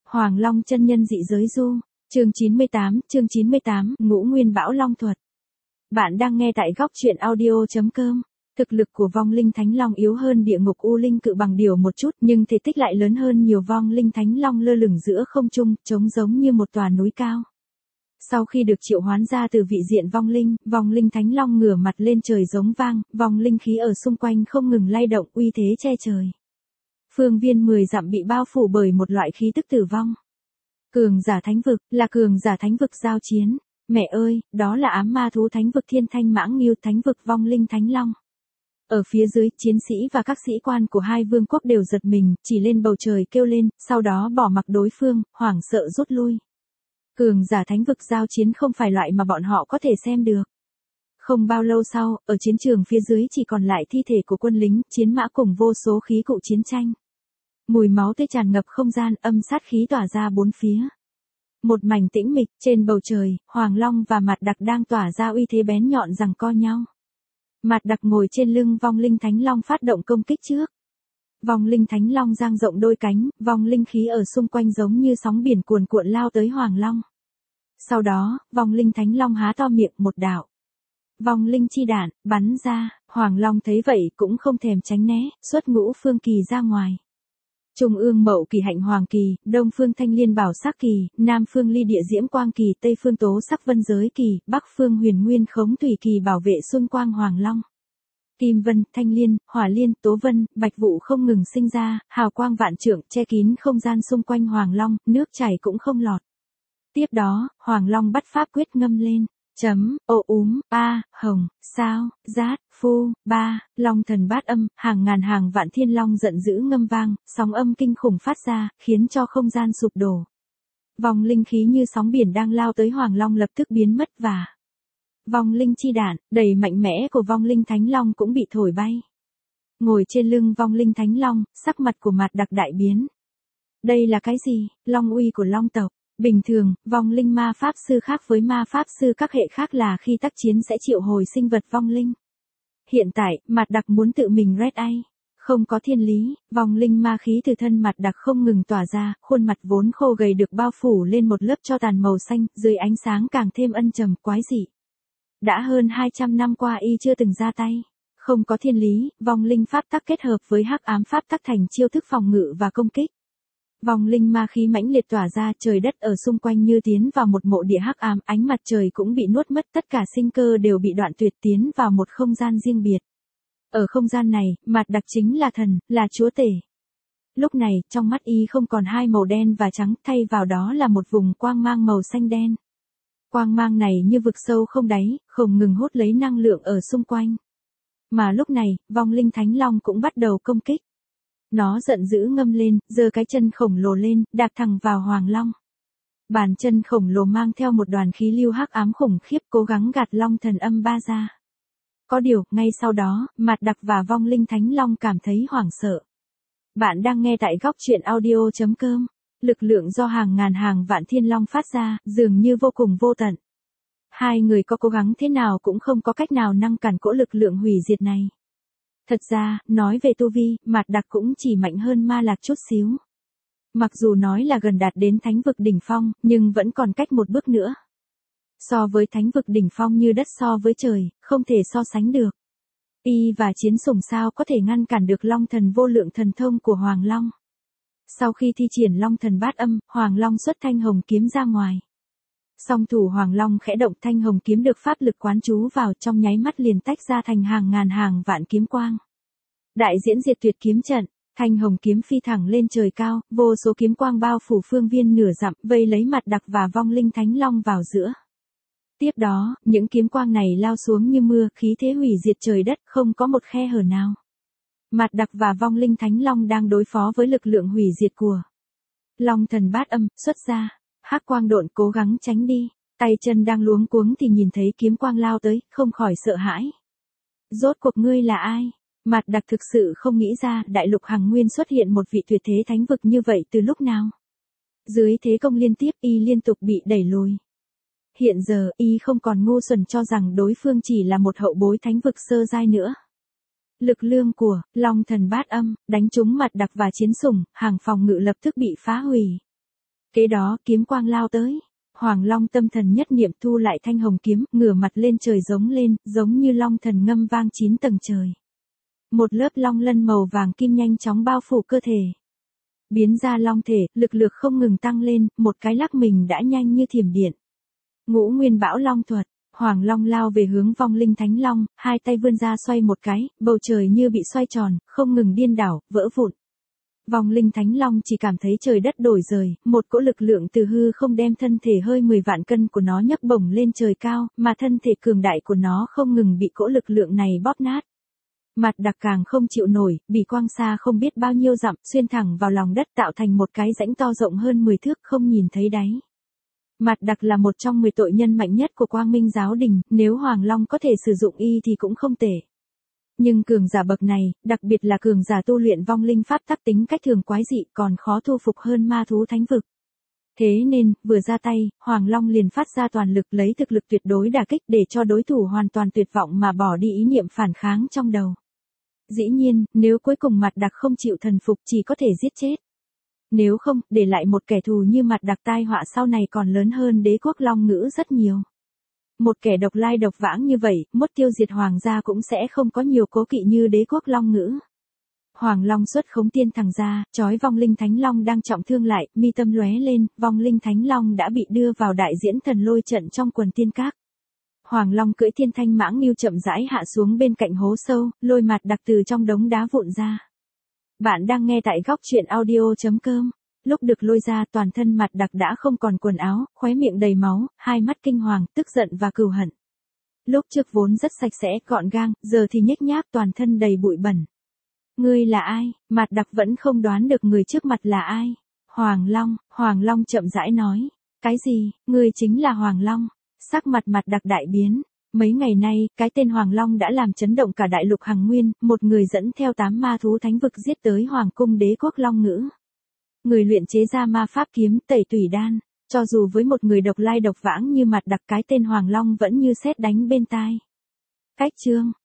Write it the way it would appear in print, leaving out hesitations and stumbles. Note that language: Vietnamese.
Hoàng Long chân nhân dị giới du, chương 98, Ngũ Nguyên Bão Long thuật. Bạn đang nghe tại góc truyện audio.com. Thực lực của vong linh thánh long yếu hơn địa ngục u linh cự bằng điều một chút, nhưng thể tích lại lớn hơn nhiều. Vong linh thánh long lơ lửng giữa không trung, trông giống như một tòa núi cao. Sau khi được triệu hoán ra từ vị diện vong linh thánh long ngửa mặt lên trời giống vang, vong linh khí ở xung quanh không ngừng lay động, uy thế che trời. Phương viên 10 dặm bị bao phủ bởi một loại khí tức tử vong. Cường giả thánh vực, là cường giả thánh vực giao chiến. Mẹ ơi, đó là ám ma thú thánh vực Thiên Thanh Mãng Ngưu, thánh vực vong linh thánh long. Ở phía dưới, chiến sĩ và các sĩ quan của hai vương quốc đều giật mình, chỉ lên bầu trời kêu lên, sau đó bỏ mặc đối phương, hoảng sợ rút lui. Cường giả thánh vực giao chiến không phải loại mà bọn họ có thể xem được. Không bao lâu sau, ở chiến trường phía dưới chỉ còn lại thi thể của quân lính, chiến mã cùng vô số khí cụ chiến tranh. Mùi máu tươi tràn ngập không gian, âm sát khí tỏa ra bốn phía. Một mảnh tĩnh mịch, trên bầu trời, Hoàng Long và Mạt Đặc đang tỏa ra uy thế bén nhọn giằng co nhau. Mạt Đặc ngồi trên lưng vong linh thánh long phát động công kích trước. Vong linh thánh long dang rộng đôi cánh, vong linh khí ở xung quanh giống như sóng biển cuồn cuộn lao tới Hoàng Long. Sau đó, vong linh thánh long há to miệng, một đạo vong linh chi đạn bắn ra. Hoàng Long thấy vậy cũng không thèm tránh né, xuất ngũ phương kỳ ra ngoài. Trung ương Mậu Kỳ Hạnh Hoàng Kỳ, Đông phương Thanh Liên Bảo Sắc Kỳ, Nam phương Ly Địa Diễm Quang Kỳ, Tây phương Tố Sắc Vân Giới Kỳ, Bắc phương Huyền Nguyên Khống Thủy Kỳ bảo vệ Xuân Quang Hoàng Long. Kim Vân, Thanh Liên, Hỏa Liên, Tố Vân, Bạch Vụ không ngừng sinh ra, hào quang vạn trượng che kín không gian xung quanh Hoàng Long, nước chảy cũng không lọt. Tiếp đó, Hoàng Long bắt pháp quyết ngâm lên. Ô a, hồng, sao, rát, phu, ba, long thần bát âm, hàng ngàn hàng vạn thiên long giận dữ ngâm vang, sóng âm kinh khủng phát ra, khiến cho không gian sụp đổ. Vong linh khí như sóng biển đang lao tới Hoàng Long lập tức biến mất và vong linh chi đạn, đầy mạnh mẽ của vong linh thánh long cũng bị thổi bay. Ngồi trên lưng vong linh thánh long, sắc mặt của Mạt Đặc đại biến. Đây là cái gì? Long uy của long tộc. Bình thường, vong linh ma pháp sư khác với ma pháp sư các hệ khác là khi tác chiến sẽ triệu hồi sinh vật vong linh. Hiện tại, Mạt Đặc muốn tự mình red ai. Không có thiên lý, vong linh ma khí từ thân Mạt Đặc không ngừng tỏa ra, khuôn mặt vốn khô gầy được bao phủ lên một lớp tro tàn màu xanh, dưới ánh sáng càng thêm ân trầm quái dị. Đã hơn 200 năm qua y chưa từng ra tay. Không có thiên lý, vong linh pháp tắc kết hợp với hắc ám pháp tắc thành chiêu thức phòng ngự và công kích. Vong linh ma khí mãnh liệt tỏa ra, trời đất ở xung quanh như tiến vào một mộ địa hắc ám, ánh mặt trời cũng bị nuốt mất, tất cả sinh cơ đều bị đoạn tuyệt, tiến vào một không gian riêng biệt. Ở không gian này, Mạt Đặc chính là thần, là chúa tể. Lúc này, trong mắt y không còn hai màu đen và trắng, thay vào đó là một vùng quang mang màu xanh đen. Quang mang này như vực sâu không đáy, không ngừng hút lấy năng lượng ở xung quanh. Mà lúc này, vong linh thánh long cũng bắt đầu công kích. Nó giận dữ ngâm lên, giơ cái chân khổng lồ lên, đạp thẳng vào Hoàng Long. Bàn chân khổng lồ mang theo một đoàn khí lưu hắc ám khủng khiếp, cố gắng gạt long thần âm ba ra. Có điều, ngay sau đó, Mạt Đặc và vong linh thánh long cảm thấy hoảng sợ. Bạn đang nghe tại góc truyện audio.com. Lực lượng do hàng ngàn hàng vạn thiên long phát ra, dường như vô cùng vô tận. Hai người có cố gắng thế nào cũng không có cách nào ngăn cản cỗ lực lượng hủy diệt này. Thật ra, nói về tu vi, Mạt Đặc cũng chỉ mạnh hơn Ma Lạc chút xíu. Mặc dù nói là gần đạt đến thánh vực đỉnh phong, nhưng vẫn còn cách một bước nữa. So với thánh vực đỉnh phong như đất so với trời, không thể so sánh được. Y và chiến sủng sao có thể ngăn cản được long thần vô lượng thần thông của Hoàng Long. Sau khi thi triển long thần bát âm, Hoàng Long xuất thanh hồng kiếm ra ngoài. Song thủ Hoàng Long khẽ động, thanh hồng kiếm được pháp lực quán chú vào, trong nháy mắt liền tách ra thành hàng ngàn hàng vạn kiếm quang. Đại diễn diệt tuyệt kiếm trận, thanh hồng kiếm phi thẳng lên trời cao, vô số kiếm quang bao phủ phương viên nửa dặm, vây lấy Mạt Đặc và vong linh thánh long vào giữa. Tiếp đó, những kiếm quang này lao xuống như mưa, khí thế hủy diệt trời đất, không có một khe hở nào. Mạt Đặc và vong linh thánh long đang đối phó với lực lượng hủy diệt của long thần bát âm, xuất ra. Hắc quang độn cố gắng tránh đi, tay chân đang luống cuống thì nhìn thấy kiếm quang lao tới, không khỏi sợ hãi. Rốt cuộc ngươi là ai? Mạt Đặc thực sự không nghĩ ra đại lục Hằng Nguyên xuất hiện một vị tuyệt thế thánh vực như vậy từ lúc nào. Dưới thế công liên tiếp, y liên tục bị đẩy lùi. Hiện giờ, y không còn ngu xuẩn cho rằng đối phương chỉ là một hậu bối thánh vực sơ giai nữa. Lực lượng của long thần bát âm đánh trúng Mạt Đặc và chiến sủng, hàng phòng ngự lập tức bị phá hủy. Kế đó kiếm quang lao tới. Hoàng Long tâm thần nhất niệm thu lại thanh hồng kiếm, ngửa mặt lên trời giống lên, giống như long thần ngâm vang 9 tầng trời. Một lớp long lân màu vàng kim nhanh chóng bao phủ cơ thể. Biến ra long thể, lực lượng không ngừng tăng lên, một cái lắc mình đã nhanh như thiểm điện. Ngũ Nguyên Bão Long thuật, Hoàng Long lao về hướng vong linh thánh long, hai tay vươn ra xoay một cái, bầu trời như bị xoay tròn, không ngừng điên đảo, vỡ vụn. Vong linh thánh long chỉ cảm thấy trời đất đổi rời, một cỗ lực lượng từ hư không đem thân thể hơi 10 vạn cân của nó nhấc bổng lên trời cao, mà thân thể cường đại của nó không ngừng bị cỗ lực lượng này bóp nát. Mặt đặc càng không chịu nổi, bị quang xa không biết bao nhiêu dặm, xuyên thẳng vào lòng đất tạo thành một cái rãnh to rộng hơn 10 thước không nhìn thấy đáy. Mặt đặc là một trong 10 tội nhân mạnh nhất của Quang Minh giáo đình, nếu Hoàng Long có thể sử dụng y thì cũng không tệ. Nhưng cường giả bậc này, đặc biệt là cường giả tu luyện vong linh pháp tắc tính cách thường quái dị còn khó thu phục hơn ma thú thánh vực. Thế nên, vừa ra tay, Hoàng Long liền phát ra toàn lực lấy thực lực tuyệt đối đả kích để cho đối thủ hoàn toàn tuyệt vọng mà bỏ đi ý niệm phản kháng trong đầu. Dĩ nhiên, nếu cuối cùng mặt đặc không chịu thần phục chỉ có thể giết chết. Nếu không, để lại một kẻ thù như mặt đặc tai họa sau này còn lớn hơn đế quốc Long Ngữ rất nhiều. Một kẻ độc lai độc vãng như vậy, mốt tiêu diệt hoàng gia cũng sẽ không có nhiều cố kỵ như đế quốc Long Ngữ. Hoàng Long xuất khống tiên thẳng ra, chói vong linh thánh long đang trọng thương lại, mi tâm lóe lên, vong linh thánh long đã bị đưa vào đại diễn thần lôi trận trong quần tiên các. Hoàng Long cưỡi thiên thanh mãng nghiêu chậm rãi hạ xuống bên cạnh hố sâu, lôi mặt đặc từ trong đống đá vụn ra. Bạn đang nghe tại góc truyện audio.com. Lúc được lôi ra toàn thân mặt đặc đã không còn quần áo, khóe miệng đầy máu, hai mắt kinh hoàng, tức giận và cừu hận. Lúc trước vốn rất sạch sẽ, gọn gàng, giờ thì nhếch nhác toàn thân đầy bụi bẩn. Ngươi là ai? Mặt đặc vẫn không đoán được người trước mặt là ai. Hoàng Long chậm rãi nói. Cái gì, ngươi chính là Hoàng Long? Sắc mặt đặc đại biến. Mấy ngày nay, cái tên Hoàng Long đã làm chấn động cả đại lục Hằng Nguyên, một người dẫn theo 8 ma thú thánh vực giết tới Hoàng cung đế quốc Long Ngữ. Người luyện chế ra ma pháp kiếm tẩy tủy đan, cho dù với một người độc lai độc vãng như mặt đặc cái tên Hoàng Long vẫn như sét đánh bên tai. Cách chương